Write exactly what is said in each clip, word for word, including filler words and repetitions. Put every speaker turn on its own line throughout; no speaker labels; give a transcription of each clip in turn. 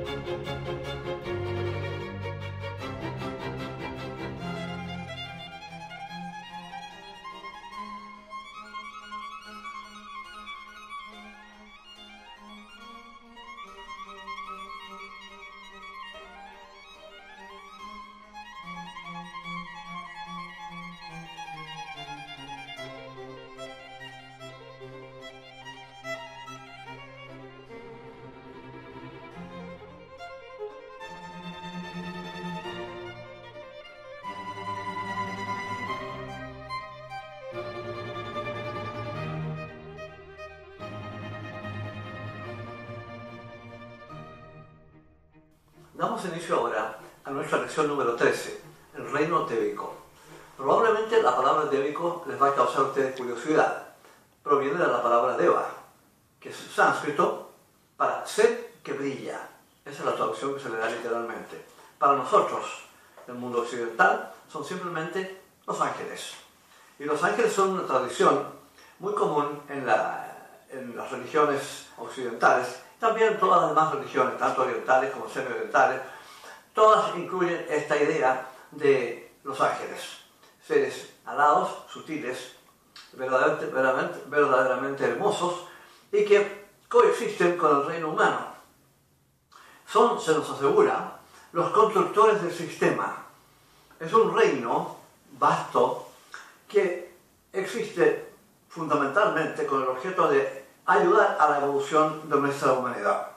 Damos inicio ahora a nuestra lección número trece, el reino débico. Probablemente la palabra débico les va a causar a ustedes curiosidad. Proviene de la palabra deva, que es sánscrito para ser que brilla. Esa es la traducción que se le da literalmente. Para nosotros, el mundo occidental, son simplemente los ángeles. Y los ángeles son una tradición muy común en, la, en las religiones occidentales. También todas las demás religiones, tanto orientales como semi-orientales, todas incluyen esta idea de los ángeles, seres alados, sutiles, verdaderamente, verdaderamente, verdaderamente hermosos y que coexisten con el reino humano. Son, se nos asegura, los constructores del sistema. Es un reino vasto que existe fundamentalmente con el objeto de ayudar a la evolución de nuestra humanidad.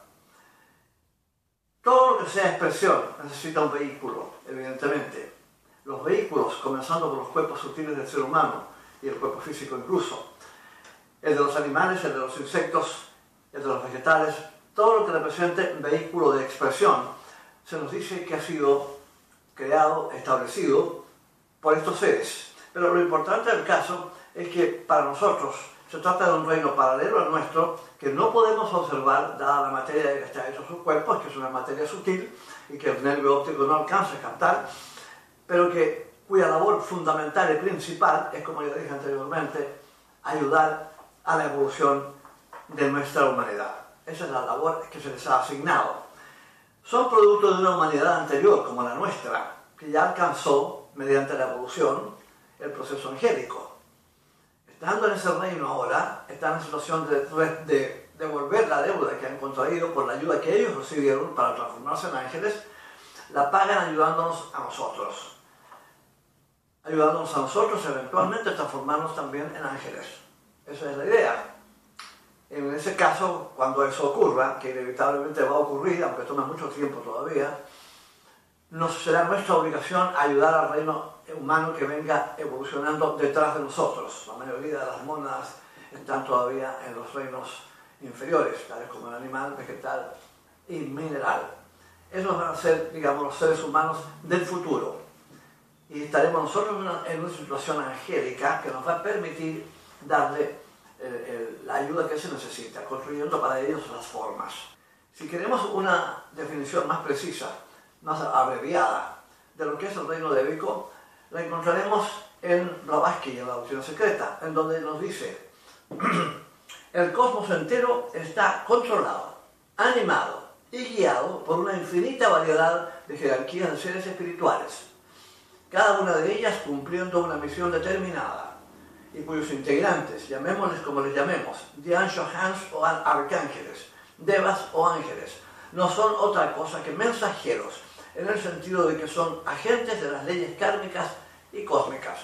Todo lo que sea expresión necesita un vehículo, evidentemente. Los vehículos, comenzando por los cuerpos sutiles del ser humano y el cuerpo físico incluso, el de los animales, el de los insectos, el de los vegetales, todo lo que represente un vehículo de expresión, se nos dice que ha sido creado, establecido por estos seres. Pero lo importante del caso es que para nosotros se trata de un reino paralelo al nuestro que no podemos observar dada la materia de que está hecho su cuerpo, que es una materia sutil y que el nervio óptico no alcanza a captar, pero que, cuya labor fundamental y principal es, como ya dije anteriormente, ayudar a la evolución de nuestra humanidad. Esa es la labor que se les ha asignado. Son producto de una humanidad anterior, como la nuestra, que ya alcanzó, mediante la evolución, el proceso angélico. Estando en ese reino ahora, están en situación de, de devolver la deuda que han contraído por la ayuda que ellos recibieron para transformarse en ángeles, la pagan ayudándonos a nosotros. Ayudándonos a nosotros eventualmente transformarnos también en ángeles. Esa es la idea. En ese caso, cuando eso ocurra, que inevitablemente va a ocurrir, aunque tome mucho tiempo todavía, nos será nuestra obligación ayudar al reino humano que venga evolucionando detrás de nosotros. La mayoría de las mónadas están todavía en los reinos inferiores, tales como el animal, vegetal y mineral. Esos van a ser, digamos, los seres humanos del futuro. Y estaremos nosotros en una, en una situación angélica que nos va a permitir darle el, el, la ayuda que se necesita, construyendo para ellos las formas. Si queremos una definición más precisa, más abreviada de lo que es el reino débico, la encontraremos en Blavatsky, en la doctrina secreta, en donde nos dice: el cosmos entero está controlado, animado y guiado por una infinita variedad de jerarquías de seres espirituales, cada una de ellas cumpliendo una misión determinada, y cuyos integrantes, llamémosles como les llamemos, Dianshahans o arcángeles, devas o ángeles, no son otra cosa que mensajeros, en el sentido de que son agentes de las leyes kármicas y cósmicas.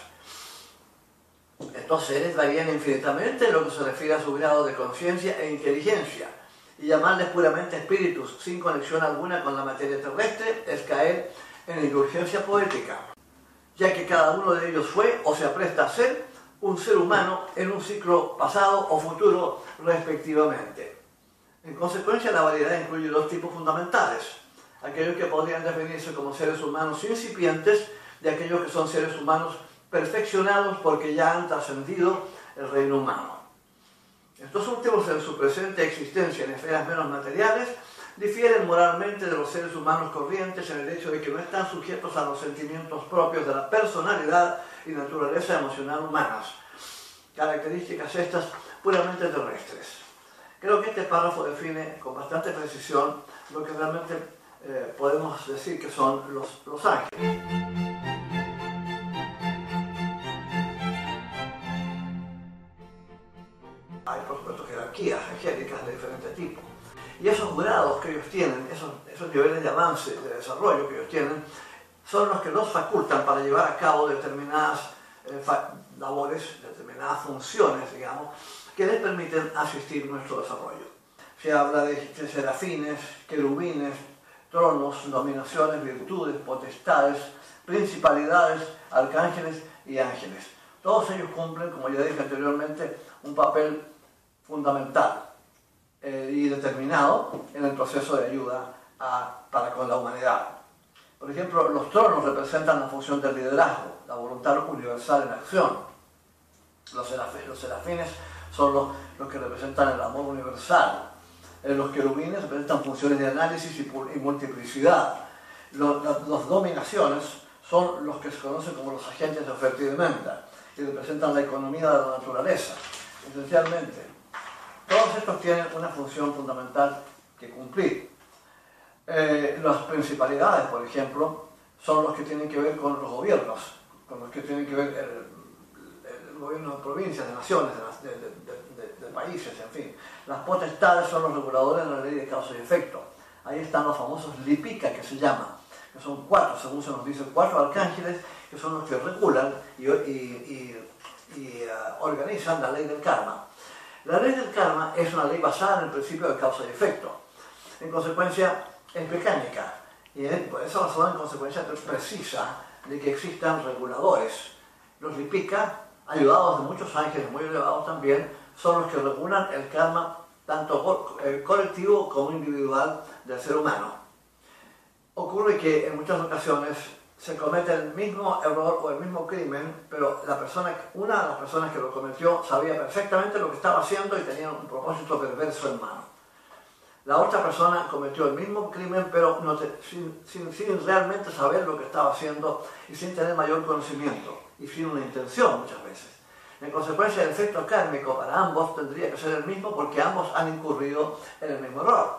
Estos seres varían infinitamente en lo que se refiere a su grado de conciencia e inteligencia, y llamarles puramente espíritus sin conexión alguna con la materia terrestre es caer en indulgencia poética, ya que cada uno de ellos fue o se apresta a ser un ser humano en un ciclo pasado o futuro respectivamente. En consecuencia, la variedad incluye dos tipos fundamentales: aquellos que podrían definirse como seres humanos incipientes de aquellos que son seres humanos perfeccionados porque ya han trascendido el reino humano. Estos últimos, en su presente existencia en esferas menos materiales, difieren moralmente de los seres humanos corrientes en el hecho de que no están sujetos a los sentimientos propios de la personalidad y naturaleza emocional humanas, características estas puramente terrestres. Creo que este párrafo define con bastante precisión lo que realmente eh, podemos decir que son los, los ángeles. Hay, por supuesto, jerarquías angélicas de diferentes tipos. Y esos grados que ellos tienen, esos, esos niveles de avance, de desarrollo que ellos tienen, son los que los facultan para llevar a cabo determinadas eh, labores, determinadas funciones, digamos, que les permiten asistir nuestro desarrollo. Se habla de, de serafines, querubines, tronos, dominaciones, virtudes, potestades, principalidades, arcángeles y ángeles. Todos ellos cumplen, como ya dije anteriormente, un papel fundamental eh, y determinado en el proceso de ayuda a, para con la humanidad. Por ejemplo, los tronos representan la función del liderazgo, la voluntad universal en acción. Los serafines, los serafines son los, los que representan el amor universal. Eh, los querubines representan funciones de análisis y, y multiplicidad. Los, las, las dominaciones son los que se conocen como los agentes de oferta y demanda y representan la economía de la naturaleza. Esencialmente, todos estos tienen una función fundamental que cumplir. Eh, las principalidades, por ejemplo, son los que tienen que ver con los gobiernos, con los que tienen que ver el, el gobierno de provincias, de naciones, de, de, de, de, de países, en fin. Las potestades son los reguladores de la ley de causa y efecto. Ahí están los famosos lipika, que se llaman, que son cuatro, según se nos dice, cuatro arcángeles, que son los que regulan y, y, y, y uh, organizan la ley del karma. La ley del karma es una ley basada en el principio de causa y efecto. En consecuencia, es mecánica, y por esa razón, en consecuencia, precisa de que existan reguladores. Los lipika, ayudados de muchos ángeles muy elevados también, son los que regulan el karma tanto colectivo como individual del ser humano. Ocurre que en muchas ocasiones se comete el mismo error o el mismo crimen, pero la persona, una de las personas que lo cometió sabía perfectamente lo que estaba haciendo y tenía un propósito perverso en mano. La otra persona cometió el mismo crimen, pero no te, sin, sin, sin realmente saber lo que estaba haciendo y sin tener mayor conocimiento y sin una intención muchas veces. En consecuencia, el efecto kármico para ambos tendría que ser el mismo porque ambos han incurrido en el mismo error.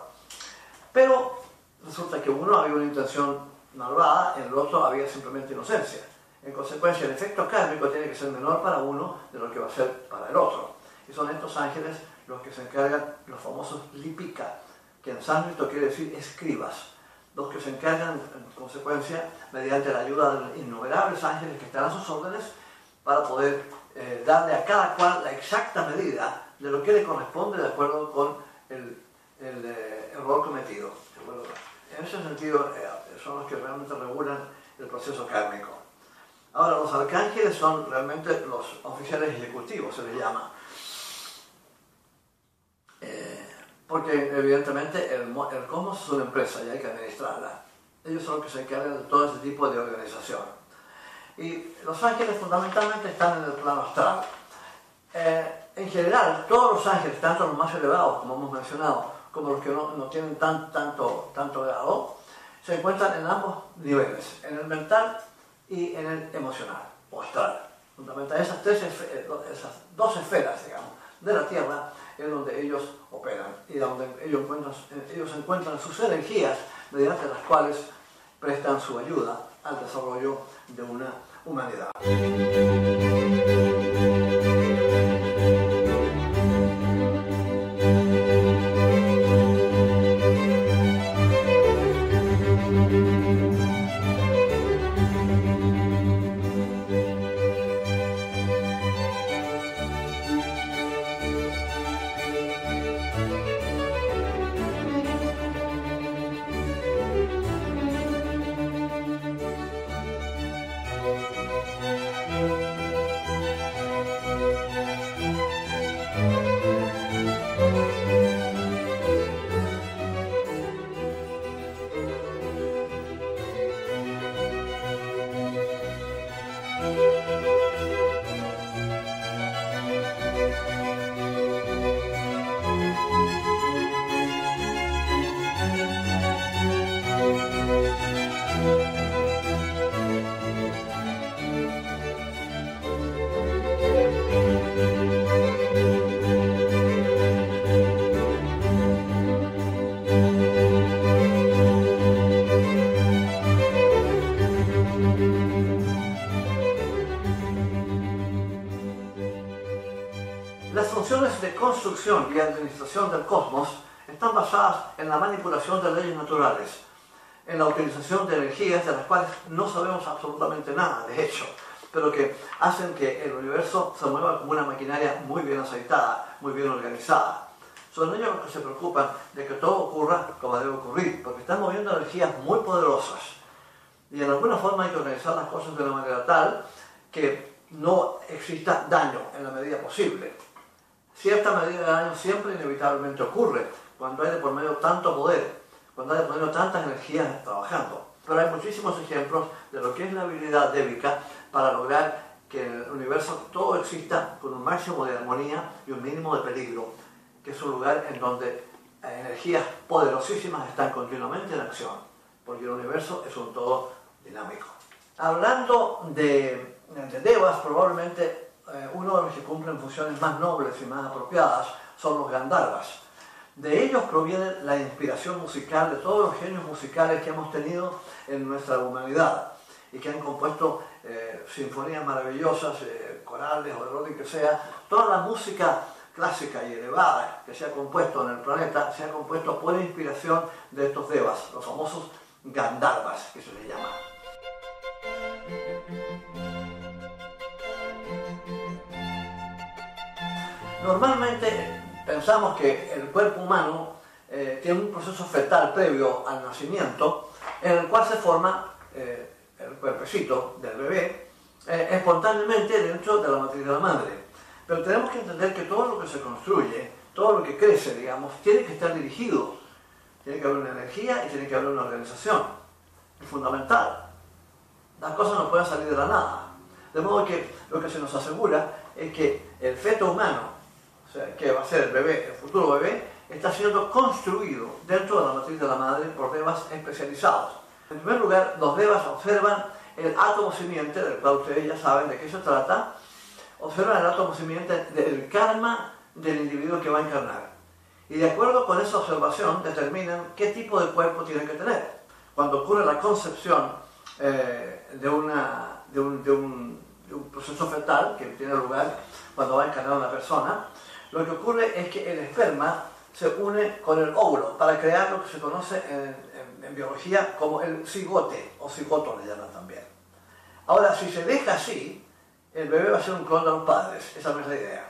Pero resulta que uno había una intención malvada, en el otro había simplemente inocencia. En consecuencia, el efecto kármico tiene que ser menor para uno de lo que va a ser para el otro. Y son estos ángeles los que se encargan, los famosos lipika, que en sánscrito quiere decir escribas, los que se encargan, en consecuencia, mediante la ayuda de innumerables ángeles que están a sus órdenes, para poder eh, darle a cada cual la exacta medida de lo que le corresponde de acuerdo con el, el eh, error cometido. En ese sentido, eh, son los que realmente regulan el proceso kármico. Ahora, los arcángeles son realmente los oficiales ejecutivos, se les llama. Eh, porque evidentemente el, el cosmos es una empresa y hay que administrarla. Ellos son los que se encargan de todo ese tipo de organización. Y los ángeles fundamentalmente están en el plano astral. Eh, en general, todos los ángeles, tanto los más elevados, como hemos mencionado, como los que no, no tienen tan, tanto, tanto grado, se encuentran en ambos niveles, en el mental y en el emocional, o astral. Fundamentalmente esas, tres, esas dos esferas, digamos, de la Tierra, es donde ellos operan y donde ellos encuentran, ellos encuentran sus energías mediante las cuales prestan su ayuda al desarrollo de una humanidad. Las funciones de construcción y administración del cosmos están basadas en la manipulación de leyes naturales, en la utilización de energías de las cuales no sabemos absolutamente nada, de hecho, pero que hacen que el universo se mueva como una maquinaria muy bien aceitada, muy bien organizada. Son ellos los que se preocupan de que todo ocurra como debe ocurrir, porque están moviendo energías muy poderosas. Y en alguna forma hay que organizar las cosas de una manera tal que no exista daño en la medida posible. Cierta medida de daño siempre inevitablemente ocurre cuando hay de por medio tanto poder, cuando hay de por medio tantas energías trabajando. Pero hay muchísimos ejemplos de lo que es la habilidad débica para lograr que en el universo todo exista con un máximo de armonía y un mínimo de peligro, que es un lugar en donde energías poderosísimas están continuamente en acción, porque el universo es un todo dinámico. Hablando de, de devas, probablemente eh, uno de los que cumplen funciones más nobles y más apropiadas son los Gandharvas. De ellos proviene la inspiración musical de todos los genios musicales que hemos tenido en nuestra humanidad y que han compuesto eh, sinfonías maravillosas, eh, corales o de orden que sea. Toda la música clásica y elevada que se ha compuesto en el planeta se ha compuesto por inspiración de estos devas, los famosos Gandharvas, que se les llama. Normalmente pensamos que el cuerpo humano eh, tiene un proceso fetal previo al nacimiento en el cual se forma eh, el cuerpecito del bebé eh, espontáneamente dentro de la matriz de la madre. Pero tenemos que entender que todo lo que se construye, todo lo que crece, digamos, tiene que estar dirigido. Tiene que haber una energía y tiene que haber una organización. Es fundamental. Las cosas no pueden salir de la nada. De modo que lo que se nos asegura es que el feto humano, o sea, que va a ser el bebé, el futuro bebé, está siendo construido dentro de la matriz de la madre por devas especializados. En primer lugar, los devas observan el átomo simiente, del cual ustedes ya saben de qué se trata, observan el átomo simiente del karma del individuo que va a encarnar. Y de acuerdo con esa observación determinan qué tipo de cuerpo tiene que tener. Cuando ocurre la concepción eh, de, una, de, un, de, un, de un proceso fetal que tiene lugar cuando va a encarnar una persona, lo que ocurre es que el esperma se une con el óvulo para crear lo que se conoce en, en, en biología como el cigote, o cigoto le llaman también. Ahora, si se deja así, el bebé va a ser un clon de los padres. Esa no es la idea.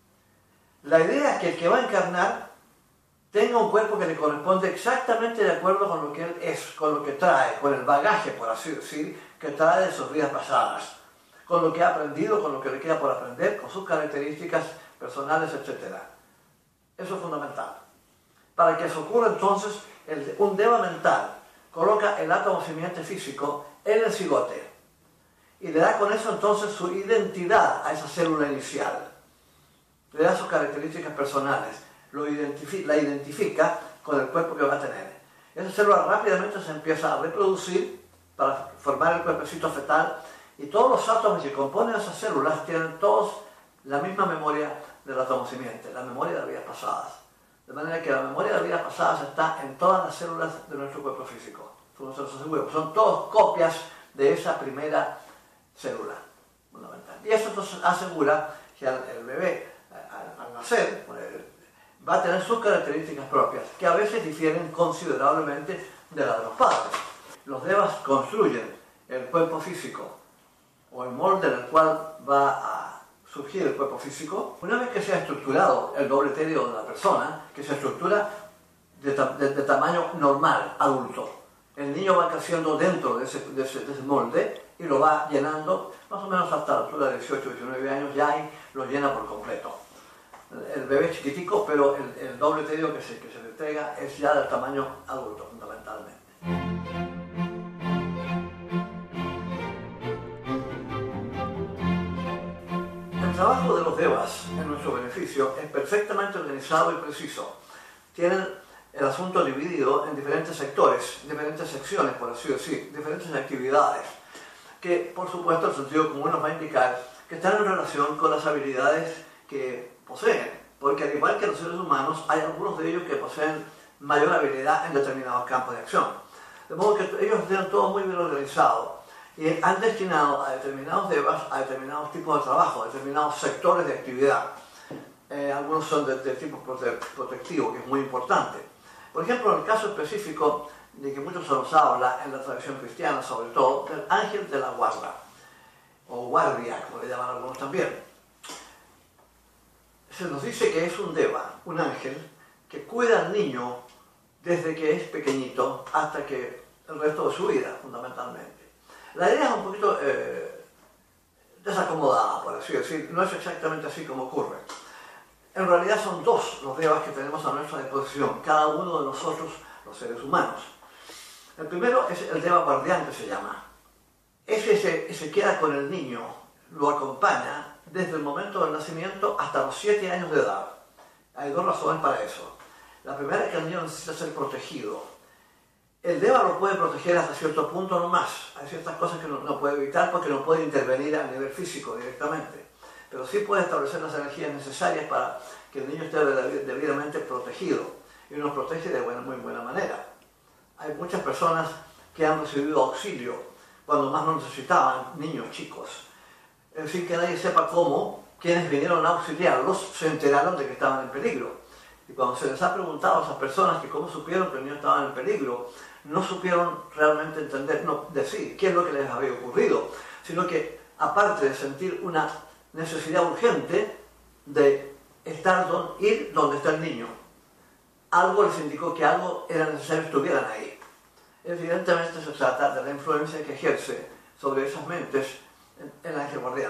La idea es que el que va a encarnar tenga un cuerpo que le corresponde exactamente de acuerdo con lo que él es, con lo que trae, con el bagaje, por así decir, que trae de sus vidas pasadas, con lo que ha aprendido, con lo que le queda por aprender, con sus características personales, etcétera. Eso es fundamental. Para que eso ocurra entonces, el, un deva mental coloca el átomo simiente físico en el cigote y le da con eso entonces su identidad a esa célula inicial. Le da sus características personales, lo identifica, la identifica con el cuerpo que va a tener. Esa célula rápidamente se empieza a reproducir para formar el cuerpecito fetal y todos los átomos que componen esas células tienen todos la misma memoria del átomo simiente, la memoria de las vidas pasadas. De manera que la memoria de las vidas pasadas está en todas las células de nuestro cuerpo físico. Son todos copias de esa primera célula fundamental. Y eso entonces asegura que el bebé, al, al nacer, va a tener sus características propias, que a veces difieren considerablemente de las de los padres. Los devas construyen el cuerpo físico, o el molde en el cual va a surgir el cuerpo físico. Una vez que se ha estructurado el doble etéreo de la persona, que se estructura de, de, de tamaño normal, adulto, el niño va creciendo dentro de ese, de, ese, de ese molde y lo va llenando, más o menos hasta la altura de dieciocho, diecinueve años, ya ahí lo llena por completo. El bebé es chiquitico, pero el, el doble etéreo que se, que se le entrega es ya del tamaño adulto, fundamentalmente. El trabajo de los devas en nuestro beneficio es perfectamente organizado y preciso. Tienen el asunto dividido en diferentes sectores, diferentes secciones, por así decir, diferentes actividades, que por supuesto el sentido común nos va a indicar que están en relación con las habilidades que poseen, porque al igual que los seres humanos, hay algunos de ellos que poseen mayor habilidad en determinados campos de acción. De modo que ellos tienen todo muy bien organizado y han destinado a determinados devas a determinados tipos de trabajo, a determinados sectores de actividad. Eh, eh, algunos son de, de tipo prote protectivo, que es muy importante. Por ejemplo, en el caso específico de que mucho se nos habla en la tradición cristiana, sobre todo, del ángel de la guarda, o guardia, como le llaman algunos también. Se nos dice que es un deva, un ángel, que cuida al niño desde que es pequeñito hasta que el resto de su vida, fundamentalmente. La idea es un poquito eh, desacomodada, por así decir, no es exactamente así como ocurre. En realidad son dos los devas que tenemos a nuestra disposición, cada uno de nosotros, los seres humanos. El primero es el deva guardián, que se llama. Ese se, se queda con el niño, lo acompaña desde el momento del nacimiento hasta los siete años de edad. Hay dos razones para eso. La primera es que el niño necesita ser protegido. El deva lo puede proteger hasta cierto punto, no más. Hay ciertas cosas que no, no puede evitar porque no puede intervenir a nivel físico directamente. Pero sí puede establecer las energías necesarias para que el niño esté debidamente protegido. Y nos protege de buena, muy buena manera. Hay muchas personas que han recibido auxilio cuando más lo necesitaban, niños chicos. Sin que nadie sepa cómo, quienes vinieron a auxiliarlos se enteraron de que estaban en peligro. Y cuando se les ha preguntado a esas personas que cómo supieron que el niño estaba en peligro, no supieron realmente entender, no decir qué es lo que les había ocurrido, sino que aparte de sentir una necesidad urgente de estar don, ir donde está el niño, algo les indicó que algo era necesario que estuvieran ahí. Evidentemente se trata de la influencia que ejerce sobre esas mentes el ángel guardián.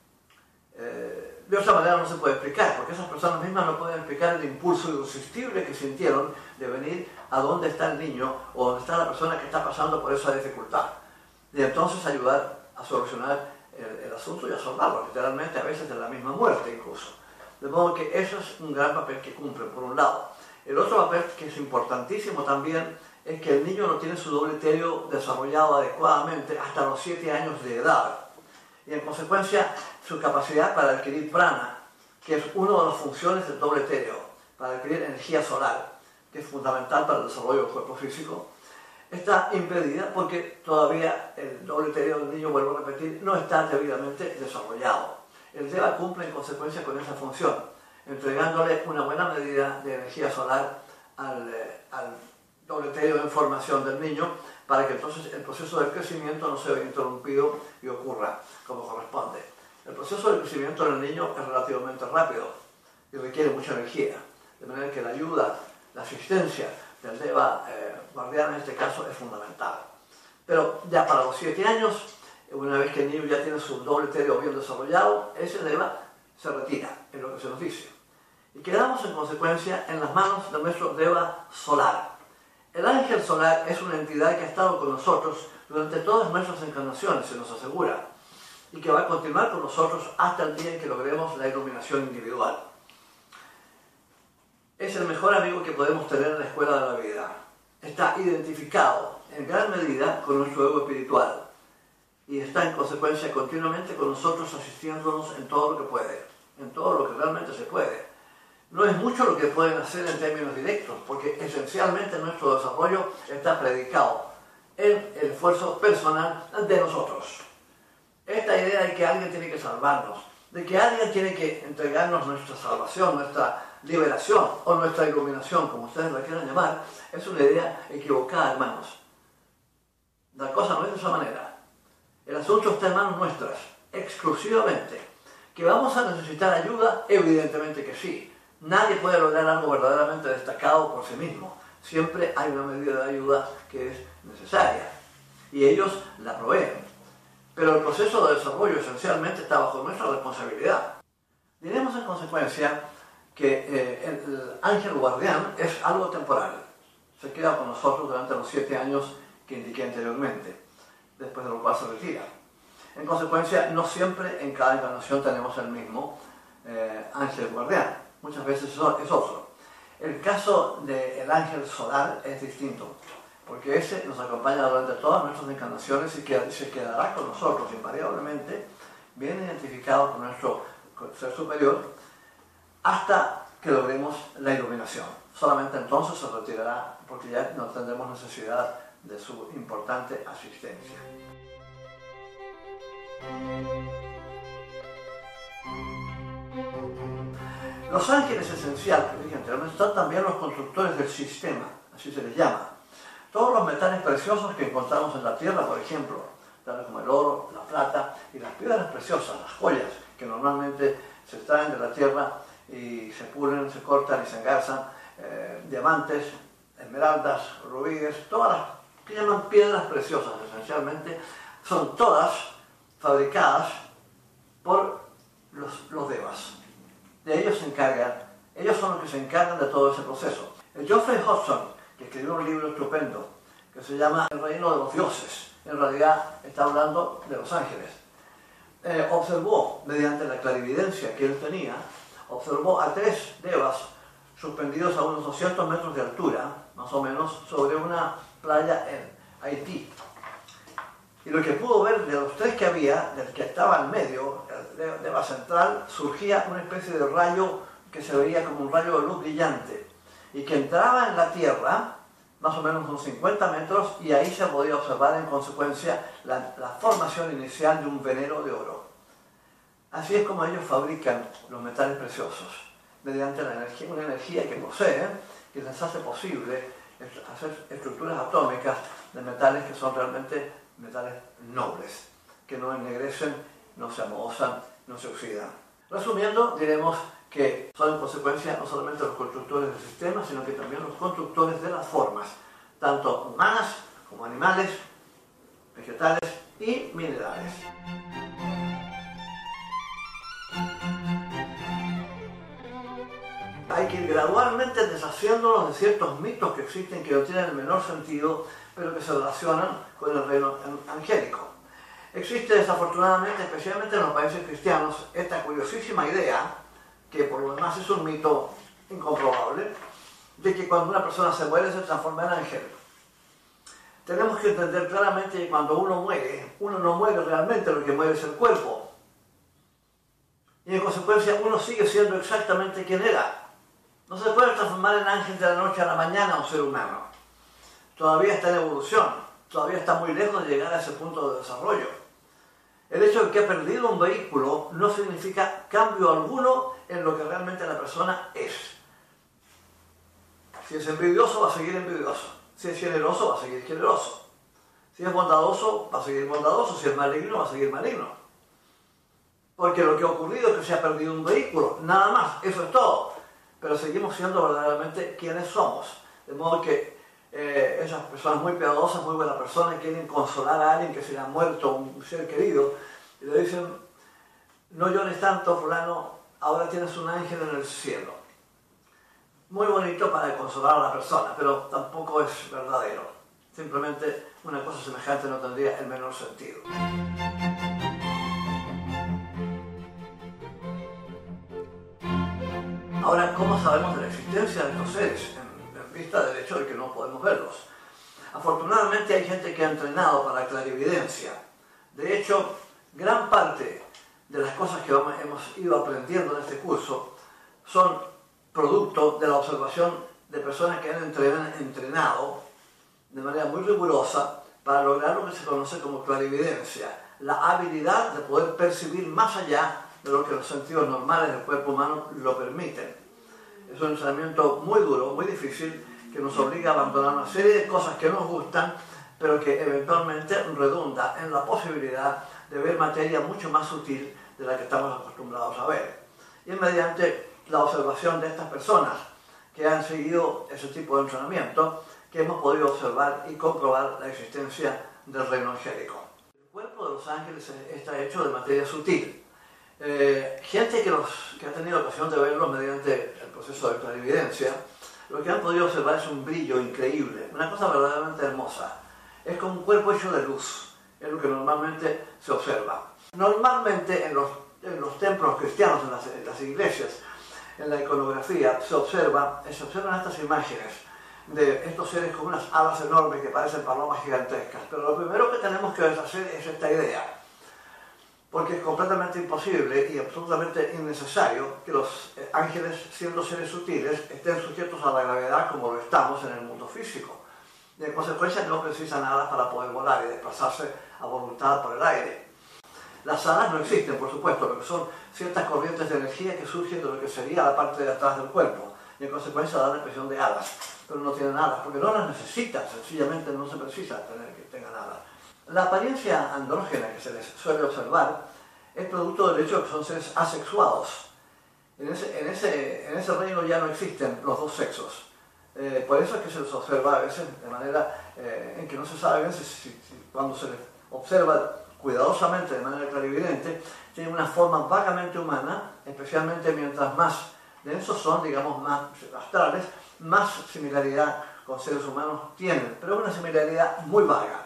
Eh, de otra manera no se puede explicar, porque esas personas mismas no pueden explicar el impulso irresistible que sintieron de venir a donde está el niño o donde está la persona que está pasando por esa dificultad. Y entonces ayudar a solucionar el, el asunto y a salvarlo, literalmente a veces de la misma muerte incluso. De modo que eso es un gran papel que cumplen, por un lado. El otro papel que es importantísimo también es que el niño no tiene su doble etéreo desarrollado adecuadamente hasta los siete años de edad. Y en consecuencia, su capacidad para adquirir prana, que es una de las funciones del doble etéreo, para adquirir energía solar, que es fundamental para el desarrollo del cuerpo físico, está impedida porque todavía el doble etéreo del niño, vuelvo a repetir, no está debidamente desarrollado. El deva cumple en consecuencia con esa función, entregándole una buena medida de energía solar al, eh, al doble etéreo de formación del niño, para que entonces el proceso de crecimiento no se vea interrumpido y ocurra como corresponde. El proceso de crecimiento del niño es relativamente rápido y requiere mucha energía, de manera que la ayuda, la asistencia del deva eh, guardián en este caso es fundamental. Pero ya para los siete años, una vez que el niño ya tiene su doble etéreo bien desarrollado, ese deva se retira, en lo que se nos dice. Y quedamos en consecuencia en las manos de nuestro deva solar. El ángel solar es una entidad que ha estado con nosotros durante todas nuestras encarnaciones, se nos asegura, y que va a continuar con nosotros hasta el día en que logremos la iluminación individual. Es el mejor amigo que podemos tener en la escuela de la vida. Está identificado en gran medida con nuestro ego espiritual y está en consecuencia continuamente con nosotros, asistiéndonos en todo lo que puede, en todo lo que realmente se puede. No es mucho lo que pueden hacer en términos directos, porque esencialmente nuestro desarrollo está predicado en el esfuerzo personal de nosotros. Esta idea de que alguien tiene que salvarnos, de que alguien tiene que entregarnos nuestra salvación, nuestra liberación o nuestra iluminación, como ustedes la quieran llamar, es una idea equivocada, hermanos. La cosa no es de esa manera. El asunto está en manos nuestras, exclusivamente. ¿Que vamos a necesitar ayuda? Evidentemente que sí. Nadie puede lograr algo verdaderamente destacado por sí mismo. Siempre hay una medida de ayuda que es necesaria. Y ellos la proveen. Pero el proceso de desarrollo esencialmente está bajo nuestra responsabilidad. Diremos en consecuencia que eh, el ángel guardián es algo temporal. Se queda con nosotros durante los siete años que indiqué anteriormente, después de lo cual se retira. En consecuencia, no siempre en cada encarnación tenemos el mismo eh, ángel guardián. Muchas veces es otro. El caso del ángel solar es distinto, porque ese nos acompaña durante todas nuestras encarnaciones y que se quedará con nosotros invariablemente, bien identificado con nuestro ser superior, hasta que logremos la iluminación. Solamente entonces se retirará, porque ya no tendremos necesidad de su importante asistencia. Los ángeles esenciales, que dije anteriormente, son también los constructores del sistema, así se les llama. Todos los metales preciosos que encontramos en la tierra, por ejemplo, tales como el oro, la plata y las piedras preciosas, las joyas, que normalmente se extraen de la tierra y se pulen, se cortan y se engarzan, eh, diamantes, esmeraldas, rubíes, todas las que llaman piedras preciosas esencialmente, son todas fabricadas por los, los devas. De ellos se encargan, ellos son los que se encargan de todo ese proceso. El Geoffrey Hodgson, que escribió un libro estupendo que se llama El reino de los dioses, en realidad está hablando de los ángeles, eh, observó, mediante la clarividencia que él tenía, observó a tres devas suspendidos a unos doscientos metros de altura, más o menos, sobre una playa en Haití. Y lo que pudo ver de los tres que había, del que estaba en medio, el deva central, surgía una especie de rayo que se veía como un rayo de luz brillante y que entraba en la tierra, más o menos unos cincuenta metros, y ahí se podía observar en consecuencia la, la formación inicial de un venero de oro. Así es como ellos fabrican los metales preciosos, mediante la energía, una energía que poseen, que les hace posible hacer estructuras atómicas de metales que son realmente metales nobles, que no ennegrecen, no se amosan, no se oxidan. Resumiendo, diremos que son en consecuencia no solamente los constructores del sistema, sino que también los constructores de las formas, tanto humanas como animales, vegetales y minerales. Hay que ir gradualmente deshaciéndonos de ciertos mitos que existen, que no tienen el menor sentido, pero que se relacionan con el reino angélico. Existe desafortunadamente, especialmente en los países cristianos, esta curiosísima idea, que por lo demás es un mito incomprobable, de que cuando una persona se muere se transforma en ángel. Tenemos que entender claramente que cuando uno muere, uno no muere realmente, lo que muere es el cuerpo. Y en consecuencia uno sigue siendo exactamente quien era. No se puede transformar en ángel de la noche a la mañana un ser humano. Todavía está en evolución, todavía está muy lejos de llegar a ese punto de desarrollo. El hecho de que ha perdido un vehículo no significa cambio alguno en lo que realmente la persona es. Si es envidioso, va a seguir envidioso. Si es generoso, va a seguir generoso. Si es bondadoso, va a seguir bondadoso. Si es maligno, va a seguir maligno. Porque lo que ha ocurrido es que se ha perdido un vehículo, nada más, eso es todo. Pero seguimos siendo verdaderamente quienes somos. De modo que eh, esas personas muy piadosas, muy buenas personas, quieren consolar a alguien que se le ha muerto un ser querido, y le dicen, no llores tanto, fulano, ahora tienes un ángel en el cielo. Muy bonito para consolar a la persona, pero tampoco es verdadero. Simplemente una cosa semejante no tendría el menor sentido. Ahora, ¿cómo sabemos de la existencia de estos seres? En, en vista del hecho de que no podemos verlos. Afortunadamente hay gente que ha entrenado para la clarividencia. De hecho, gran parte de las cosas que vamos, hemos ido aprendiendo en este curso son producto de la observación de personas que han entrenado de manera muy rigurosa para lograr lo que se conoce como clarividencia, la habilidad de poder percibir más allá de lo que los sentidos normales del cuerpo humano lo permiten. Es un entrenamiento muy duro, muy difícil, que nos obliga a abandonar una serie de cosas que nos gustan, pero que eventualmente redunda en la posibilidad de ver materia mucho más sutil de la que estamos acostumbrados a ver. Y es mediante la observación de estas personas que han seguido ese tipo de entrenamiento que hemos podido observar y comprobar la existencia del reino angélico. El cuerpo de los ángeles está hecho de materia sutil. Eh, gente que, los, que ha tenido ocasión de verlos mediante el proceso de clarividencia, lo que han podido observar es un brillo increíble, una cosa verdaderamente hermosa. Es como un cuerpo hecho de luz, es lo que normalmente se observa. Normalmente en los, en los templos cristianos, en las, en las iglesias, en la iconografía, se, observa, se observan estas imágenes de estos seres con unas alas enormes que parecen palomas gigantescas. Pero lo primero que tenemos que deshacer es esta idea, porque es completamente imposible y absolutamente innecesario que los ángeles, siendo seres sutiles, estén sujetos a la gravedad como lo estamos en el mundo físico. Y en consecuencia no precisan alas para poder volar y desplazarse a voluntad por el aire. Las alas no existen, por supuesto, porque son ciertas corrientes de energía que surgen de lo que sería la parte de atrás del cuerpo y en consecuencia dan la expresión de alas, pero no tienen alas, porque no las necesitan, sencillamente no se precisa tener que tengan alas. La apariencia andrógena que se les suele observar es producto del hecho de que son seres asexuados. En ese, en ese, en ese reino ya no existen los dos sexos. Eh, por eso es que se les observa a veces de manera eh, en que no se sabe bien si, si, si cuando se les observa cuidadosamente, de manera clarividente, tienen una forma vagamente humana, especialmente mientras más densos son, digamos, más astrales, más similaridad con seres humanos tienen, pero es una similaridad muy vaga.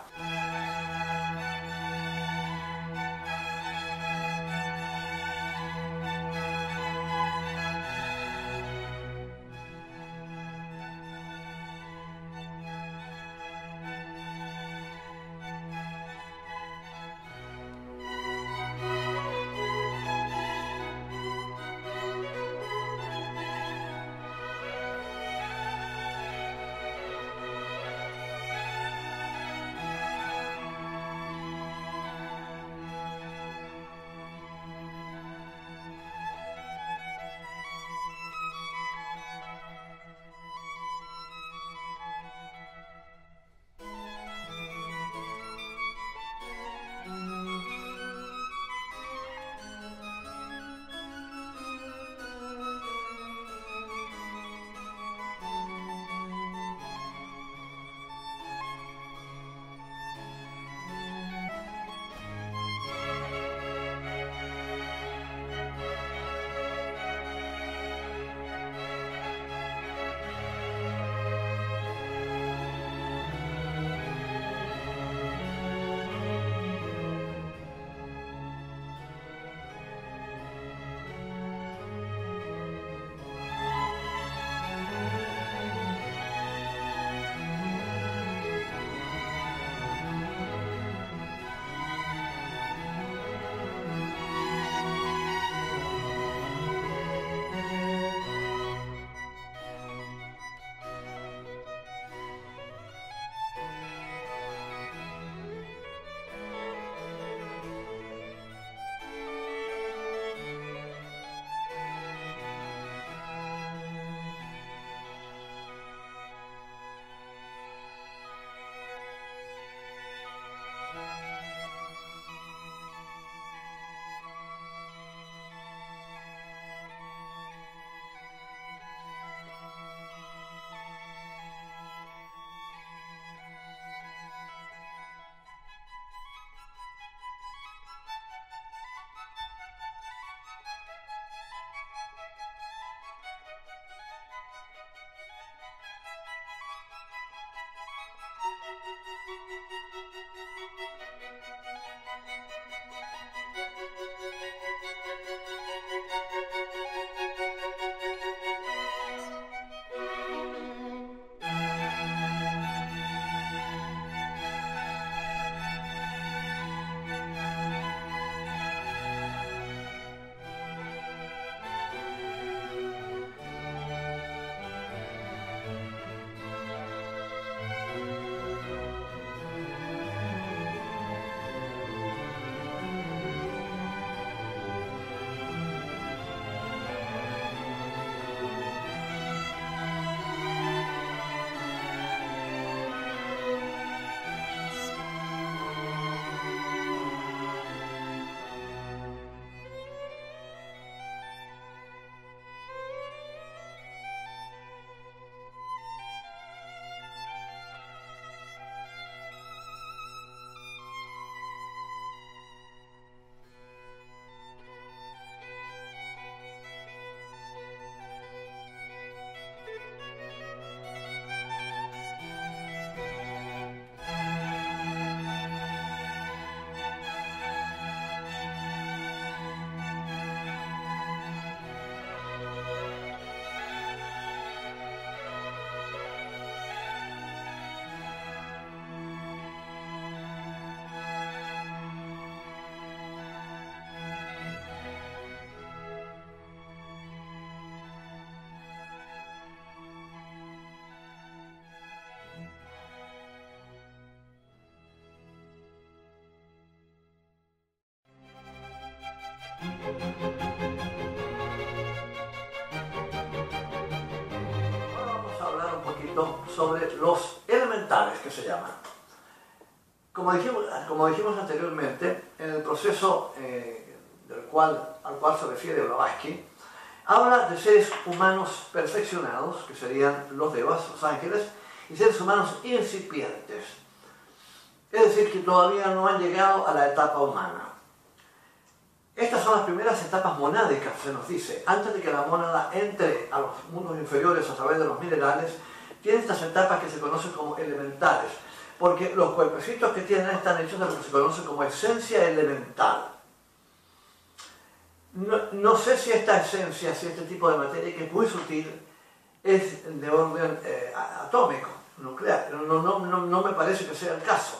Ahora vamos a hablar un poquito sobre los elementales que se llaman. Como dijimos, como dijimos anteriormente, en el proceso eh, del cual, al cual se refiere Blavatsky, habla de seres humanos perfeccionados, que serían los devas, los ángeles, y seres humanos incipientes. Es decir, que todavía no han llegado a la etapa humana. Estas son las primeras etapas monádicas, se nos dice. Antes de que la mónada entre a los mundos inferiores a través de los minerales, tiene estas etapas que se conocen como elementales, porque los cuerpecitos que tienen están hechos de lo que se conoce como esencia elemental. No, no sé si esta esencia, si este tipo de materia, que es muy sutil, es de orden eh, atómico, nuclear. No, no, no, no me parece que sea el caso.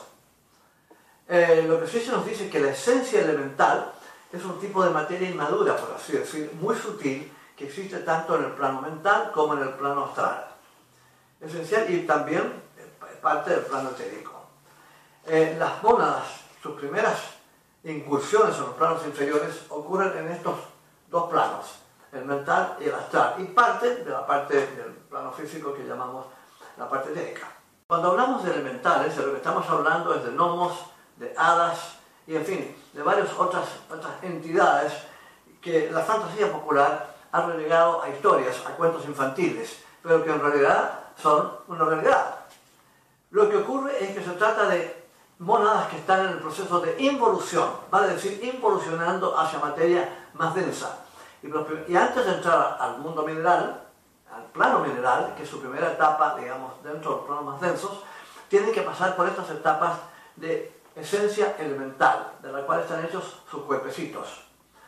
Eh, lo que sí se nos dice es que la esencia elemental es un tipo de materia inmadura, por así decir, muy sutil, que existe tanto en el plano mental como en el plano astral. Esencial y también parte del plano etérico. Eh, las mónadas, sus primeras incursiones en los planos inferiores ocurren en estos dos planos, el mental y el astral, y parte de la parte del plano físico que llamamos la parte etérica. Cuando hablamos de elementales, de lo que estamos hablando es de gnomos, de hadas y en fin, de varias otras, otras entidades que la fantasía popular ha relegado a historias, a cuentos infantiles, pero que en realidad son una realidad. Lo que ocurre es que se trata de mónadas que están en el proceso de involución, vale decir, involucionando hacia materia más densa. Y, y antes de entrar al mundo mineral, al plano mineral, que es su primera etapa, digamos, dentro de los planos más densos, tienen que pasar por estas etapas de esencia elemental, de la cual están hechos sus cuerpecitos.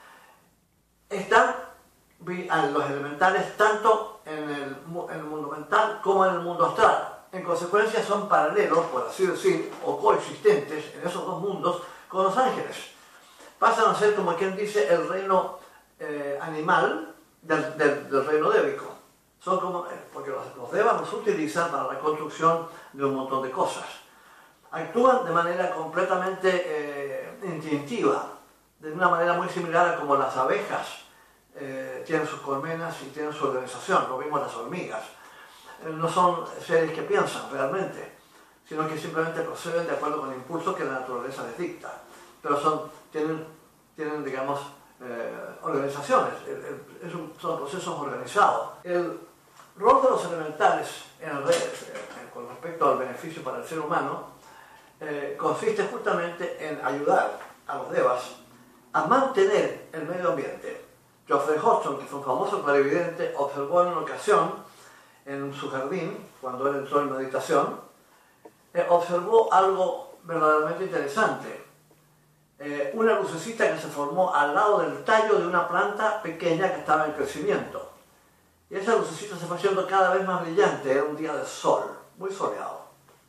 Están los elementales tanto en el, en el mundo mental como en el mundo astral. En consecuencia son paralelos, por así decir, o coexistentes en esos dos mundos con los ángeles. Pasan a ser, como quien dice, el reino eh, animal del, del, del reino débico. Son como, porque los, los devas los utilizan para la construcción de un montón de cosas. Actúan de manera completamente eh, instintiva, de una manera muy similar a como las abejas eh, tienen sus colmenas y tienen su organización, lo mismo las hormigas. Eh, no son seres que piensan realmente, sino que simplemente proceden de acuerdo con el impulso que la naturaleza les dicta. Pero son, tienen, tienen digamos, eh, organizaciones, el, el, es un, son procesos organizados. El rol de los elementales en el, eh, con respecto al beneficio para el ser humano eh, consiste justamente en ayudar a los devas a mantener el medio ambiente. Geoffrey Hodgson, que fue un famoso clarividente, observó en una ocasión en su jardín, cuando él entró en meditación, eh, observó algo verdaderamente interesante. Eh, una lucecita que se formó al lado del tallo de una planta pequeña que estaba en crecimiento. Y esa lucecita se fue haciendo cada vez más brillante, era un día de sol, muy soleado.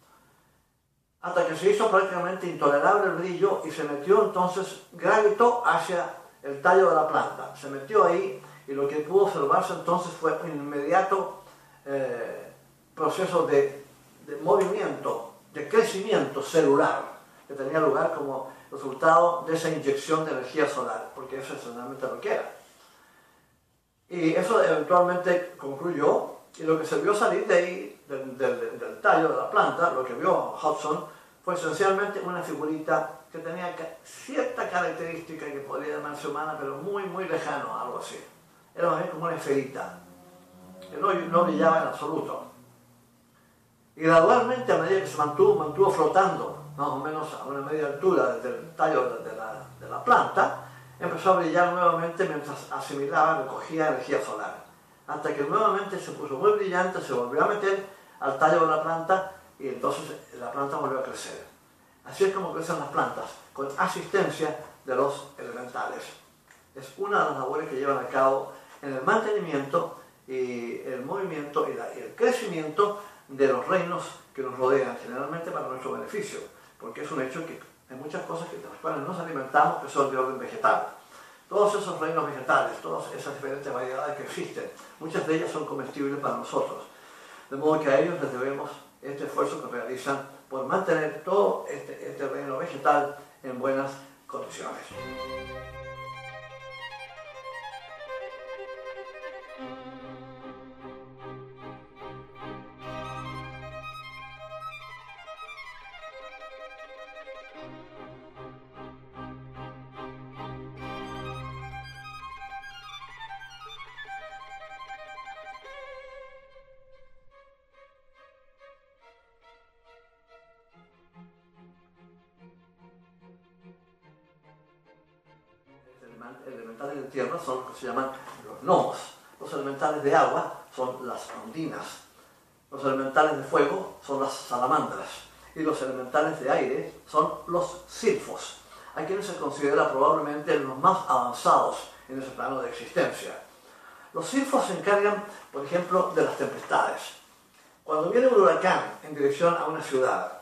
Hasta que se hizo prácticamente intolerable el brillo y se metió entonces, gravitó hacia el tallo de la planta. Se metió ahí y lo que pudo observarse entonces fue un inmediato eh, proceso de, de movimiento, de crecimiento celular, que tenía lugar como resultado de esa inyección de energía solar, porque eso es realmente lo que era. Y eso eventualmente concluyó, y lo que se vio salir de ahí, del, del, del tallo de la planta, lo que vio Hodgson, fue esencialmente una figurita que tenía cierta característica que podría llamarse humana, pero muy, muy lejano, algo así. Era más bien como una esferita, que no, no brillaba en absoluto. Y gradualmente, a medida que se mantuvo, mantuvo flotando, más o menos a una media altura desde el tallo de, de, la, de la planta, empezó a brillar nuevamente mientras asimilaba, recogía energía solar. Hasta que nuevamente se puso muy brillante, se volvió a meter al tallo de la planta y entonces la planta volvió a crecer. Así es como crecen las plantas, con asistencia de los elementales. Es una de las labores que llevan a cabo en el mantenimiento y el movimiento y, la, y el crecimiento de los reinos que nos rodean, generalmente para nuestro beneficio, porque es un hecho que hay muchas cosas que, de las cuales nos alimentamos que son de orden vegetal. Todos esos reinos vegetales, todas esas diferentes variedades que existen, muchas de ellas son comestibles para nosotros. De modo que a ellos les debemos este esfuerzo que realizan por mantener todo este, este reino vegetal en buenas condiciones. elementales de tierra son los que se llaman los gnomos. Los elementales de agua son las ondinas. Los elementales de fuego son las salamandras. Y los elementales de aire son los silfos, a quienes se considera probablemente los más avanzados en ese plano de existencia. Los silfos se encargan, por ejemplo, de las tempestades. Cuando viene un huracán en dirección a una ciudad,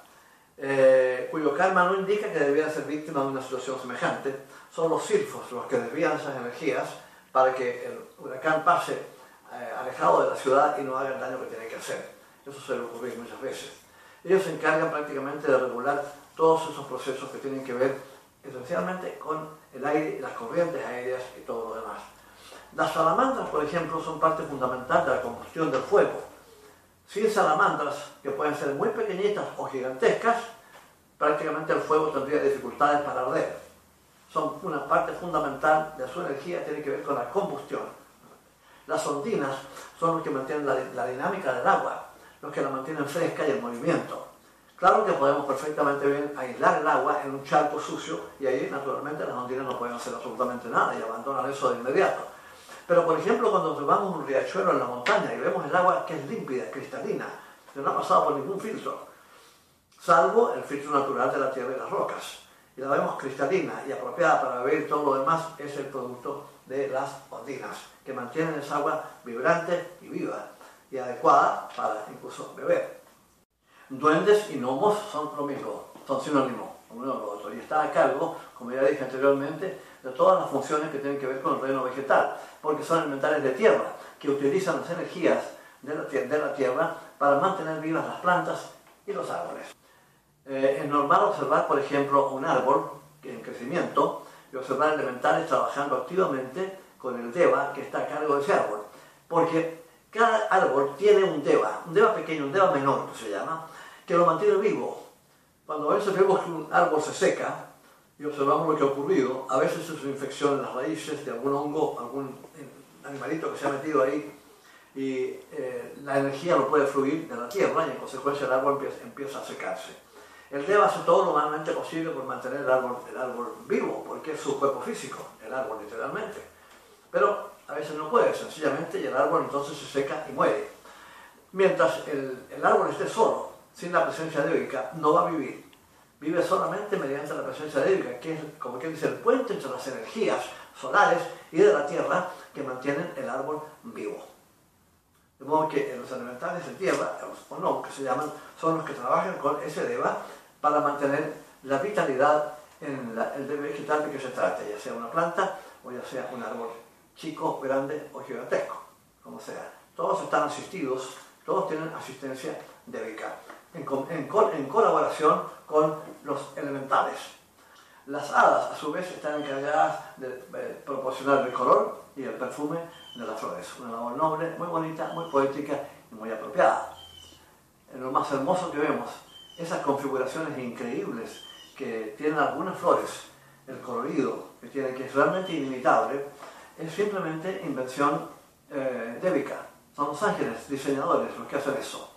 eh, cuyo karma no indica que debiera ser víctima de una situación semejante, son los silfos los que desvían esas energías para que el huracán pase eh, alejado de la ciudad y no haga el daño que tiene que hacer. Eso suele ocurrir muchas veces. Ellos se encargan prácticamente de regular todos esos procesos que tienen que ver esencialmente con el aire, las corrientes aéreas y todo lo demás. Las salamandras, por ejemplo, son parte fundamental de la combustión del fuego. Sin salamandras, que pueden ser muy pequeñitas o gigantescas, prácticamente el fuego tendría dificultades para arder. Son una parte fundamental de su energía, tiene que ver con la combustión. Las ondinas son los que mantienen la, la dinámica del agua, los que la mantienen fresca y en movimiento. Claro que podemos perfectamente bien aislar el agua en un charco sucio y ahí naturalmente las ondinas no pueden hacer absolutamente nada y abandonan eso de inmediato. Pero por ejemplo cuando observamos un riachuelo en la montaña y vemos el agua que es límpida, cristalina, que no ha pasado por ningún filtro, salvo el filtro natural de la tierra y las rocas, y la vemos cristalina y apropiada para beber y todo lo demás, es el producto de las ondinas, que mantienen esa agua vibrante y viva y adecuada para incluso beber. Duendes y gnomos son lo mismo, son sinónimos, uno y lo otro, y están a cargo, como ya dije anteriormente, de todas las funciones que tienen que ver con el reino vegetal, porque son elementales de tierra, que utilizan las energías de la, de la tierra para mantener vivas las plantas y los árboles. Eh, es normal observar, por ejemplo, un árbol en crecimiento y observar elementales trabajando activamente con el deva que está a cargo de ese árbol, porque cada árbol tiene un deva, un deva pequeño, un deva menor que se llama, que lo mantiene vivo. Cuando a veces vemos que un árbol se seca y observamos lo que ha ocurrido, a veces es una infección en las raíces de algún hongo, algún animalito que se ha metido ahí y eh, la energía no puede fluir de la tierra y en consecuencia el árbol empieza, empieza a secarse. El deva hace todo lo humanamente posible por mantener el árbol, el árbol vivo, porque es su cuerpo físico, el árbol literalmente. Pero a veces no puede, sencillamente, y el árbol entonces se seca y muere. Mientras el, el árbol esté solo, sin la presencia débica, no va a vivir. Vive solamente mediante la presencia débica, que es, como quien dice, el puente entre las energías solares y de la tierra que mantienen el árbol vivo. De modo que los elementales de tierra, los no, que se llaman, son los que trabajan con ese deva para mantener la vitalidad en la, el vegetal de que se trate, ya sea una planta o ya sea un árbol chico, grande o gigantesco, como sea. Todos están asistidos, todos tienen asistencia débica, en, en, en colaboración con los elementales. Las hadas, a su vez, están encargadas de, de proporcionar el color y el perfume de las flores. Una labor noble, muy bonita, muy poética y muy apropiada. En lo más hermoso que vemos, esas configuraciones increíbles que tienen algunas flores, el colorido que tienen, que es realmente inimitable, es simplemente invención eh, débica. Son los ángeles, diseñadores, los que hacen eso.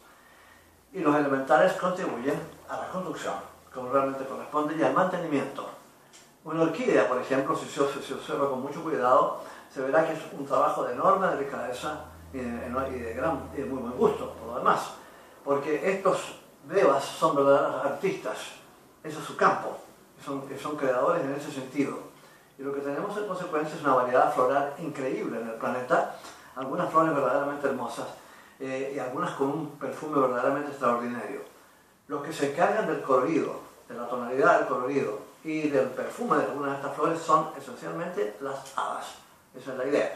Y los elementales contribuyen a la construcción, como realmente corresponde, y al mantenimiento. Una orquídea, por ejemplo, si se, si se observa con mucho cuidado, se verá que es un trabajo de enorme delicadeza y de, y de, gran, y de muy buen gusto, por lo demás. Porque estos devas son verdaderos artistas, ese es su campo, son, son creadores en ese sentido. Y lo que tenemos en consecuencia es una variedad floral increíble en el planeta, algunas flores verdaderamente hermosas eh, y algunas con un perfume verdaderamente extraordinario. Los que se encargan del colorido, de la tonalidad del colorido y del perfume de algunas de estas flores son esencialmente las hadas. Esa es la idea.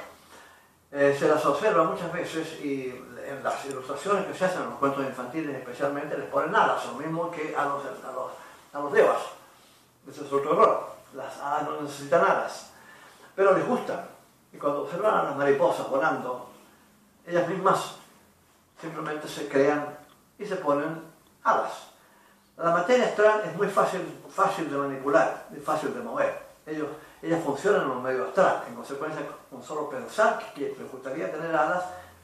Eh, se las observa muchas veces y en las ilustraciones que se hacen en los cuentos infantiles especialmente les ponen alas, lo mismo que a los, a los, a los devas. Ese es otro error. Las hadas no necesitan alas, pero les gustan. Y cuando observan a las mariposas volando, ellas mismas simplemente se crean y se ponen alas. La materia astral es muy fácil, fácil de manipular, es fácil de mover. Ellos, ellas funcionan en un medio astral, en consecuencia, con solo pensar que les gustaría tener alas,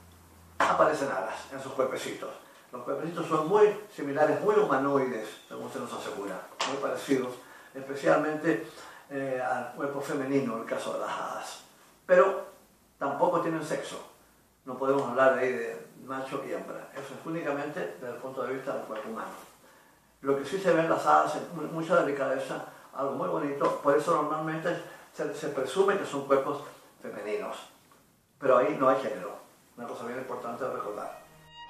aparecen alas en sus cuerpecitos. Los cuerpecitos son muy similares, muy humanoides, según se nos asegura, muy parecidos, especialmente eh, al cuerpo femenino en el caso de las hadas. Pero tampoco tienen sexo. No podemos hablar ahí de macho y hembra. Eso es únicamente desde el punto de vista del cuerpo humano. Lo que sí se ve en las hadas es mucha delicadeza, algo muy bonito, por eso normalmente se, se presume que son cuerpos femeninos. Pero ahí no hay género, una cosa bien importante de recordar.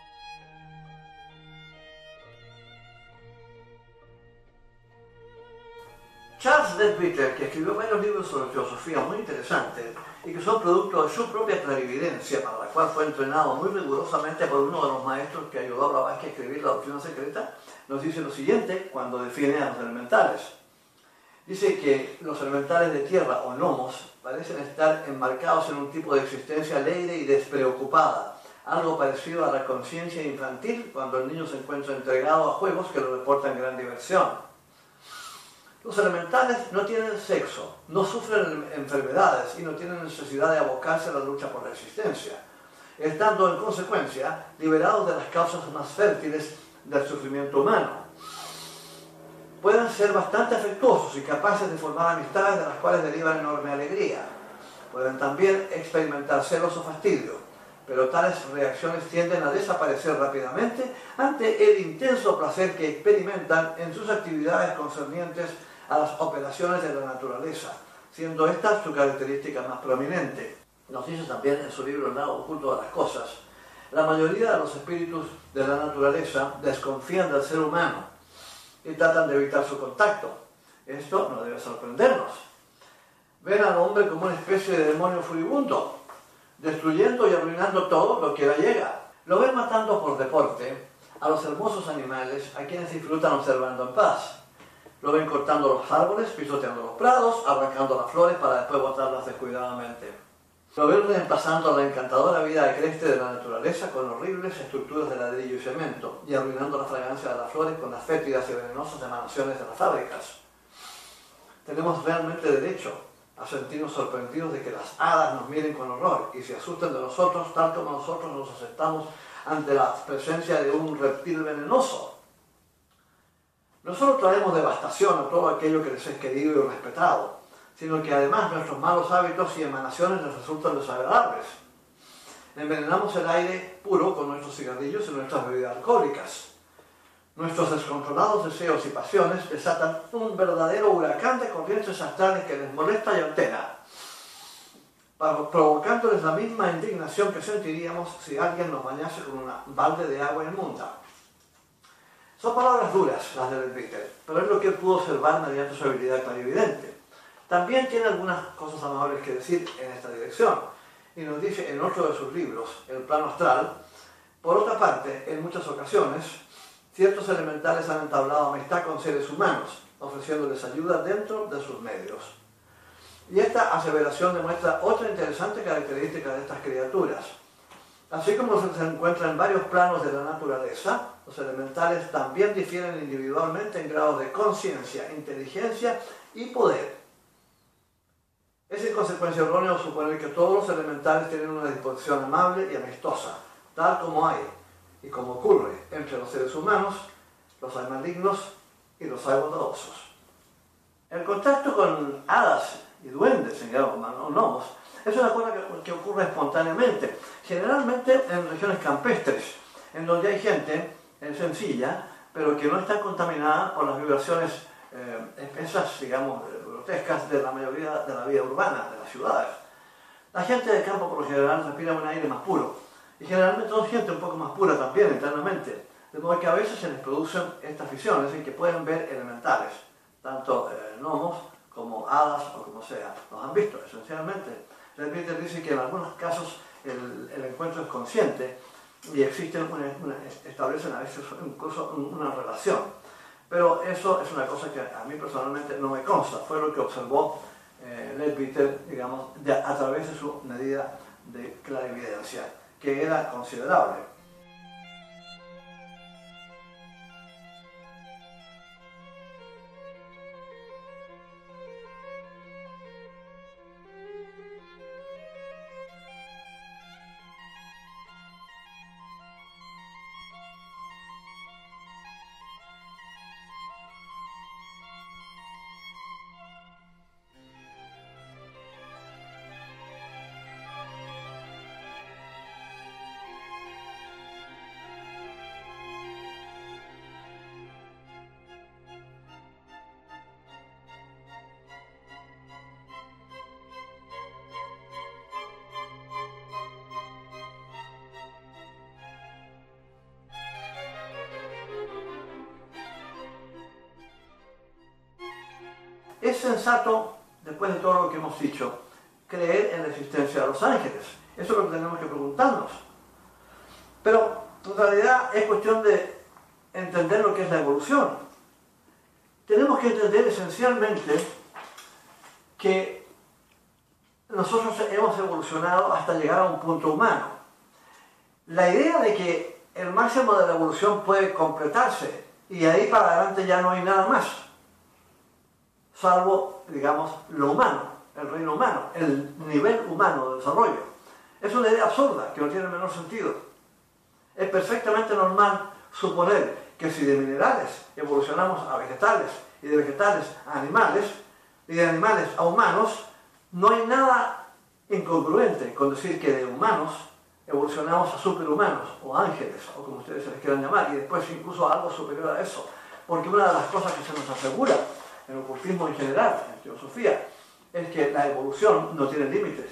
Charles Leadbeater, que escribió varios libros sobre filosofía muy interesantes y que son producto de su propia clarividencia, para la cual fue entrenado muy rigurosamente por uno de los maestros que ayudó a Blavatsky a escribir La Doctrina Secreta, nos dice lo siguiente cuando define a los elementales. Dice que los elementales de tierra o gnomos parecen estar enmarcados en un tipo de existencia alegre y despreocupada, algo parecido a la conciencia infantil cuando el niño se encuentra entregado a juegos que le reportan gran diversión. Los elementales no tienen sexo, no sufren enfermedades y no tienen necesidad de abocarse a la lucha por la existencia, estando en consecuencia liberados de las causas más fértiles del sufrimiento humano. Pueden ser bastante afectuosos y capaces de formar amistades de las cuales derivan enorme alegría. Pueden también experimentar celos o fastidio, pero tales reacciones tienden a desaparecer rápidamente ante el intenso placer que experimentan en sus actividades concernientes a las operaciones de la naturaleza, siendo esta su característica más prominente. Nos dice también en su libro El lado oculto de las cosas, la mayoría de los espíritus de la naturaleza desconfían del ser humano y tratan de evitar su contacto. Esto no debe sorprendernos. Ven al hombre como una especie de demonio furibundo, destruyendo y arruinando todo lo que la llega. Lo ven matando por deporte a los hermosos animales a quienes disfrutan observando en paz. Lo ven cortando los árboles, pisoteando los prados, arrancando las flores para después botarlas descuidadamente. Lo ven reemplazando la encantadora vida agreste de la naturaleza con horribles estructuras de ladrillo y cemento y arruinando la fragancia de las flores con las fétidas y venenosas emanaciones de las fábricas. Tenemos realmente derecho a sentirnos sorprendidos de que las hadas nos miren con horror y se asusten de nosotros tal como nosotros nos aceptamos ante la presencia de un reptil venenoso. No solo traemos devastación a todo aquello que les es querido y respetado, sino que además nuestros malos hábitos y emanaciones les resultan desagradables. Envenenamos el aire puro con nuestros cigarrillos y nuestras bebidas alcohólicas. Nuestros descontrolados deseos y pasiones desatan un verdadero huracán de corrientes astrales que les molesta y altera, provocándoles la misma indignación que sentiríamos si alguien nos bañase con una balde de agua inmunda. Son palabras duras las de Leadbeater, pero es lo que él pudo observar mediante su habilidad clarividente. También tiene algunas cosas amables que decir en esta dirección, y nos dice en otro de sus libros, El plano astral, por otra parte, en muchas ocasiones, ciertos elementales han entablado amistad con seres humanos, ofreciéndoles ayuda dentro de sus medios. Y esta aseveración demuestra otra interesante característica de estas criaturas. Así como se encuentra en varios planos de la naturaleza, los elementales también difieren individualmente en grados de conciencia, inteligencia y poder. Es en consecuencia erróneo suponer que todos los elementales tienen una disposición amable y amistosa, tal como hay y como ocurre entre los seres humanos, los hay malignos y los hay bondadosos. El contacto con hadas y duendes, en gnomos, es una cosa que, que ocurre espontáneamente, generalmente en regiones campestres, en donde hay gente eh, sencilla, pero que no está contaminada por las vibraciones eh, espesas, digamos, grotescas de la mayoría de la vida urbana, de las ciudades. La gente de campo, por lo general, respira un aire más puro, y generalmente son gente un poco más pura también internamente, de modo que a veces se les producen estas visiones en que pueden ver elementales, tanto eh, gnomos como hadas o como sea. Los han visto, esencialmente. Leadbeater dice que en algunos casos el, el encuentro es consciente y existen una, una, establecen a veces incluso una relación. Pero eso es una cosa que a mí personalmente no me consta. Fue lo que observó eh, Leadbeater, digamos, de, a través de su medida de clarividencia, que era considerable. sensato, después de todo lo que hemos dicho, creer en la existencia de los ángeles? Eso es lo que tenemos que preguntarnos. Pero en realidad es cuestión de entender lo que es la evolución. Tenemos que entender esencialmente que nosotros hemos evolucionado hasta llegar a un punto humano. La idea de que el máximo de la evolución puede completarse y ahí para adelante ya no hay nada más, salvo, digamos, lo humano, el reino humano, el nivel humano de desarrollo. Es una idea absurda, que no tiene el menor sentido. Es perfectamente normal suponer que si de minerales evolucionamos a vegetales y de vegetales a animales y de animales a humanos, no hay nada incongruente con decir que de humanos evolucionamos a superhumanos o ángeles o como ustedes se les quieran llamar y después incluso a algo superior a eso, porque una de las cosas que se nos asegura en el ocultismo en general, en teosofía, es que la evolución no tiene límites.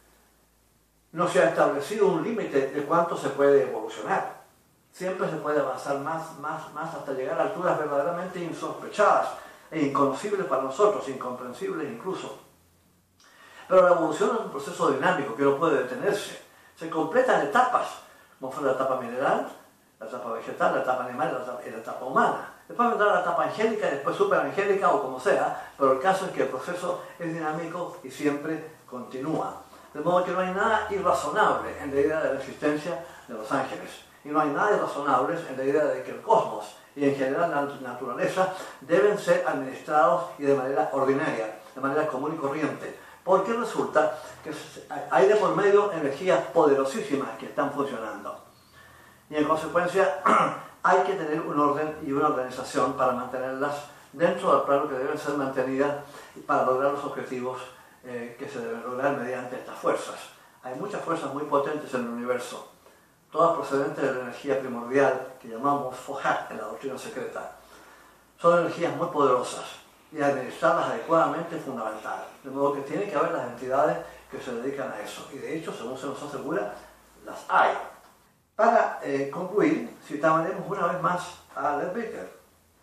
No se ha establecido un límite de cuánto se puede evolucionar. Siempre se puede avanzar más, más, más hasta llegar a alturas verdaderamente insospechadas e inconocibles para nosotros, incomprensibles incluso. Pero la evolución es un proceso dinámico que no puede detenerse. Se completan etapas, como fue la etapa mineral, la etapa vegetal, la etapa animal y la etapa, y la etapa humana. Después vendrá la etapa angélica y después superangélica o como sea, pero el caso es que el proceso es dinámico y siempre continúa. De modo que no hay nada irrazonable en la idea de la existencia de los ángeles. Y no hay nada irrazonable en la idea de que el cosmos y en general la naturaleza deben ser administrados y de manera ordinaria, de manera común y corriente. Porque resulta que hay de por medio energías poderosísimas que están funcionando. Y en consecuencia hay que tener un orden y una organización para mantenerlas dentro del plano que deben ser mantenidas y para lograr los objetivos eh, que se deben lograr mediante estas fuerzas. Hay muchas fuerzas muy potentes en el universo, todas procedentes de la energía primordial que llamamos Fohat en la doctrina secreta. Son energías muy poderosas y administrarlas adecuadamente es fundamental. De modo que tiene que haber las entidades que se dedican a eso. Y de hecho, según se nos asegura, las hay. Para eh, concluir, citaremos una vez más a Leadbeater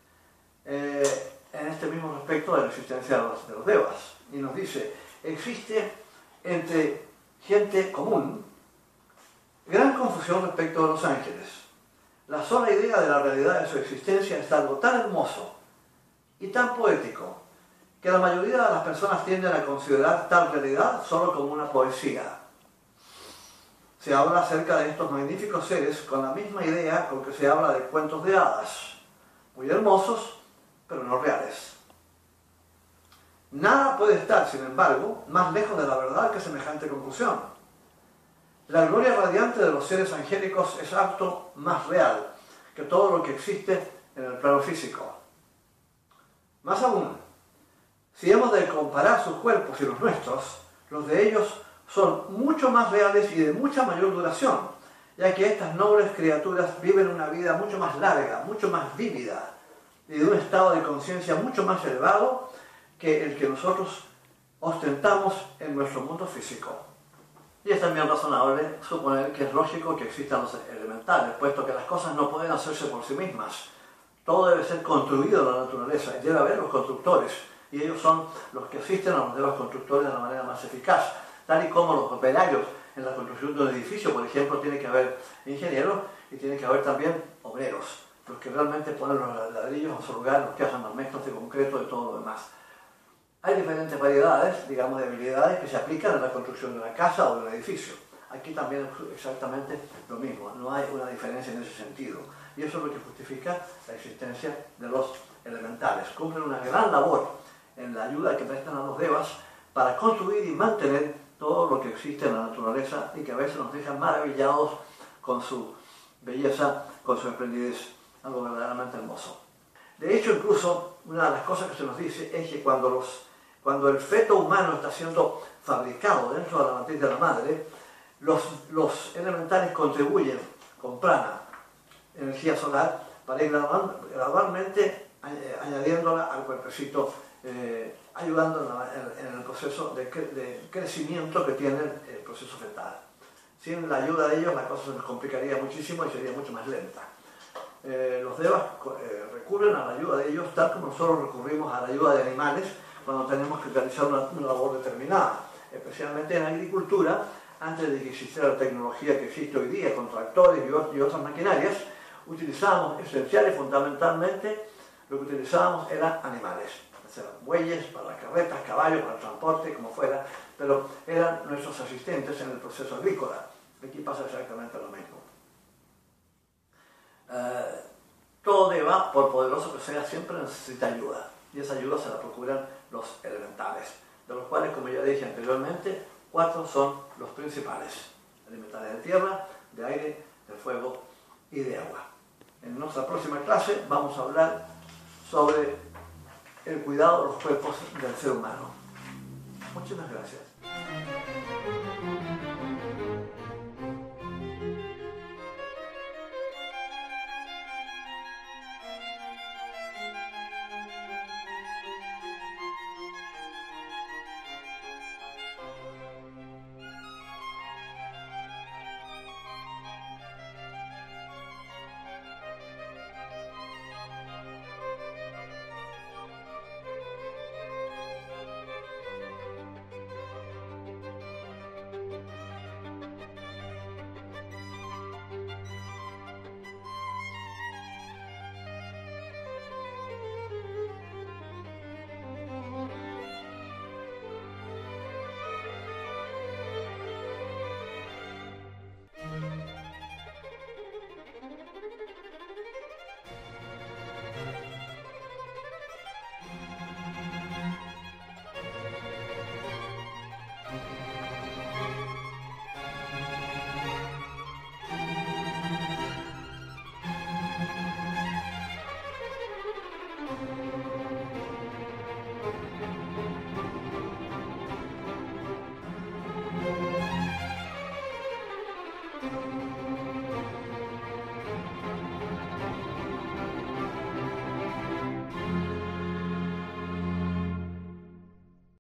eh, en este mismo respecto de la existencia de los, de los devas. Y nos dice, existe entre gente común gran confusión respecto de los ángeles. La sola idea de la realidad de su existencia es algo tan hermoso y tan poético que la mayoría de las personas tienden a considerar tal realidad solo como una poesía. Se habla acerca de estos magníficos seres con la misma idea con que se habla de cuentos de hadas, muy hermosos, pero no reales. Nada puede estar, sin embargo, más lejos de la verdad que semejante conclusión. La gloria radiante de los seres angélicos es acto más real que todo lo que existe en el plano físico. Más aún, si hemos de comparar sus cuerpos y los nuestros, los de ellos son mucho más reales y de mucha mayor duración, ya que estas nobles criaturas viven una vida mucho más larga, mucho más vívida y de un estado de conciencia mucho más elevado que el que nosotros ostentamos en nuestro mundo físico. Y es también razonable suponer que es lógico que existan los elementales, puesto que las cosas no pueden hacerse por sí mismas. Todo debe ser construido en la naturaleza y debe haber los constructores, y ellos son los que asisten a los demás constructores de la manera más eficaz. Tal y como los operarios en la construcción de un edificio, por ejemplo, tiene que haber ingenieros y tiene que haber también obreros, los que realmente ponen los ladrillos en su lugar, los que hacen las mezclas de concreto y todo lo demás. Hay diferentes variedades, digamos, de habilidades que se aplican en la construcción de una casa o de un edificio. Aquí también es exactamente lo mismo, no hay una diferencia en ese sentido. Y eso es lo que justifica la existencia de los elementales. Cumplen una gran labor en la ayuda que prestan a los devas para construir y mantener todo lo que existe en la naturaleza y que a veces nos dejan maravillados con su belleza, con su esplendidez, algo verdaderamente hermoso. De hecho, incluso, una de las cosas que se nos dice es que cuando, los, cuando el feto humano está siendo fabricado dentro de la matriz de la madre, los, los elementales contribuyen con prana, energía solar, para ir gradualmente añadiéndola al cuerpecito, eh, ayudando en, la, en, en el proceso de, cre de crecimiento que tiene el proceso fetal. Sin la ayuda de ellos la cosa se nos complicaría muchísimo y sería mucho más lenta. Eh, los devas eh, recurren a la ayuda de ellos tal como nosotros recurrimos a la ayuda de animales cuando tenemos que realizar una, una labor determinada, especialmente en agricultura. Antes de que existiera la tecnología que existe hoy día con tractores y, y otras maquinarias, utilizábamos esencial y fundamentalmente lo que utilizábamos eran animales, o sea, bueyes para las carretas, caballos para el transporte, como fuera, pero eran nuestros asistentes en el proceso agrícola. Aquí pasa exactamente lo mismo. Eh, todo deba, por poderoso que sea, siempre necesita ayuda, y esa ayuda se la procuran los elementales, de los cuales, como ya dije anteriormente, cuatro son los principales: elementales de tierra, de aire, de fuego y de agua. En nuestra próxima clase vamos a hablar sobre el cuidado de los cuerpos del ser humano. Muchas gracias. Thank you.